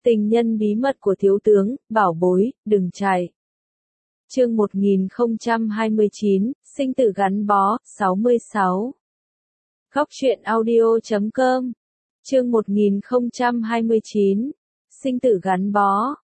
Tình nhân bí mật của thiếu tướng, bảo bối, đừng chạy. Chương 1029, sinh tử gắn bó, 66. Góc truyện audio.com. Chương 1029, sinh tử gắn bó,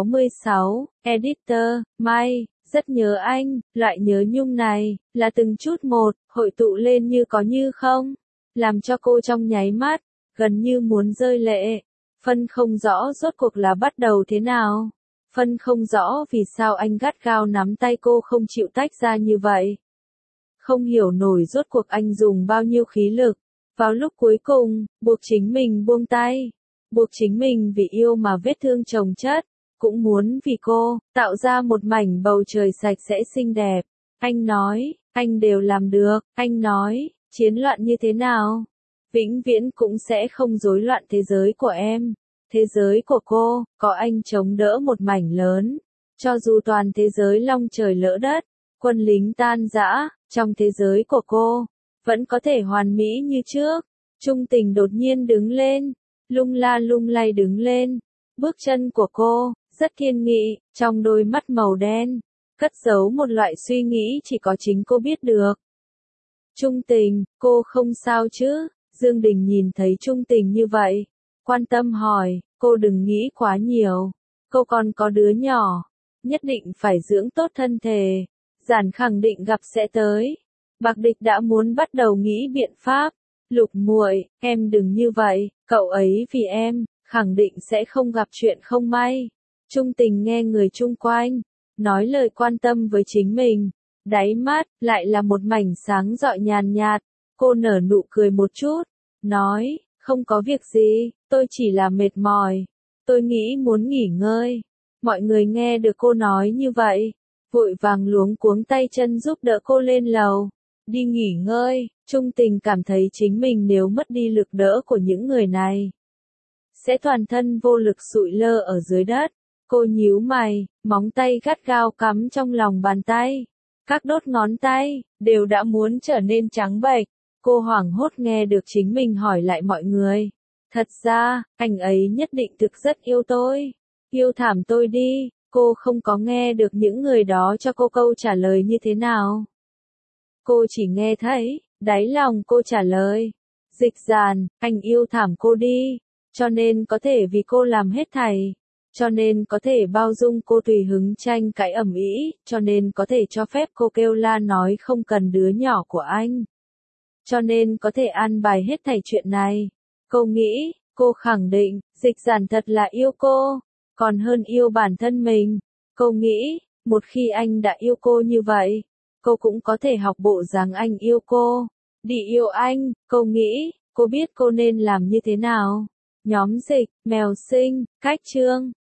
66. Editor, May, rất nhớ anh, loại nhớ nhung này, là từng chút một, hội tụ lên như có như không, làm cho cô trong nháy mắt, gần như muốn rơi lệ. Phân không rõ rốt cuộc là bắt đầu thế nào. Phân không rõ vì sao anh gắt gao nắm tay cô không chịu tách ra như vậy. Không hiểu nổi rốt cuộc anh dùng bao nhiêu khí lực. Vào lúc cuối cùng, buộc chính mình buông tay. Buộc chính mình vì yêu mà vết thương chồng chất. Cũng muốn vì cô, tạo ra một mảnh bầu trời sạch sẽ xinh đẹp. Anh nói, anh đều làm được. Anh nói, chiến loạn như thế nào? Vĩnh viễn cũng sẽ không rối loạn thế giới của em. Thế giới của cô, có anh chống đỡ một mảnh lớn. Cho dù toàn thế giới long trời lỡ đất, quân lính tan rã, trong thế giới của cô, vẫn có thể hoàn mỹ như trước. Trung Tình đột nhiên đứng lên, lung la lung lay đứng lên. Bước chân của cô, rất kiên nghị, trong đôi mắt màu đen, cất giấu một loại suy nghĩ chỉ có chính cô biết được. Trung Tình, cô không sao chứ? Dương Đình nhìn thấy Trung Tình như vậy, quan tâm hỏi, cô đừng nghĩ quá nhiều, cô còn có đứa nhỏ, nhất định phải dưỡng tốt thân thể, Giản khẳng định gặp sẽ tới. Bạc Địch đã muốn bắt đầu nghĩ biện pháp, Lục muội, em đừng như vậy, cậu ấy vì em, khẳng định sẽ không gặp chuyện không may. Trung Tình nghe người chung quanh, nói lời quan tâm với chính mình, đáy mắt, lại là một mảnh sáng rọi nhàn nhạt, cô nở nụ cười một chút, nói, không có việc gì, tôi chỉ là mệt mỏi, tôi nghĩ muốn nghỉ ngơi. Mọi người nghe được cô nói như vậy, vội vàng luống cuống tay chân giúp đỡ cô lên lầu, đi nghỉ ngơi. Trung Tình cảm thấy chính mình nếu mất đi lực đỡ của những người này, sẽ toàn thân vô lực sụi lơ ở dưới đất. Cô nhíu mày, móng tay gắt gao cắm trong lòng bàn tay. Các đốt ngón tay, đều đã muốn trở nên trắng bệch. Cô hoảng hốt nghe được chính mình hỏi lại mọi người. Thật ra, anh ấy nhất định thực rất yêu tôi. Yêu thảm tôi đi, cô không có nghe được những người đó cho cô câu trả lời như thế nào. Cô chỉ nghe thấy, đáy lòng cô trả lời. Dịch Dàn, anh yêu thảm cô đi, cho nên có thể vì cô làm hết thảy. Cho nên có thể bao dung cô tùy hứng tranh cãi ầm ĩ, cho nên có thể cho phép cô kêu la nói không cần đứa nhỏ của anh. Cho nên có thể an bài hết thảy chuyện này. Cô nghĩ, cô khẳng định, Dịch Dàn thật là yêu cô, còn hơn yêu bản thân mình. Cô nghĩ, một khi anh đã yêu cô như vậy, cô cũng có thể học bộ dáng anh yêu cô, đi yêu anh. Cô nghĩ, cô biết cô nên làm như thế nào. Nhóm Dịch, Mèo Sinh, Cách Chương.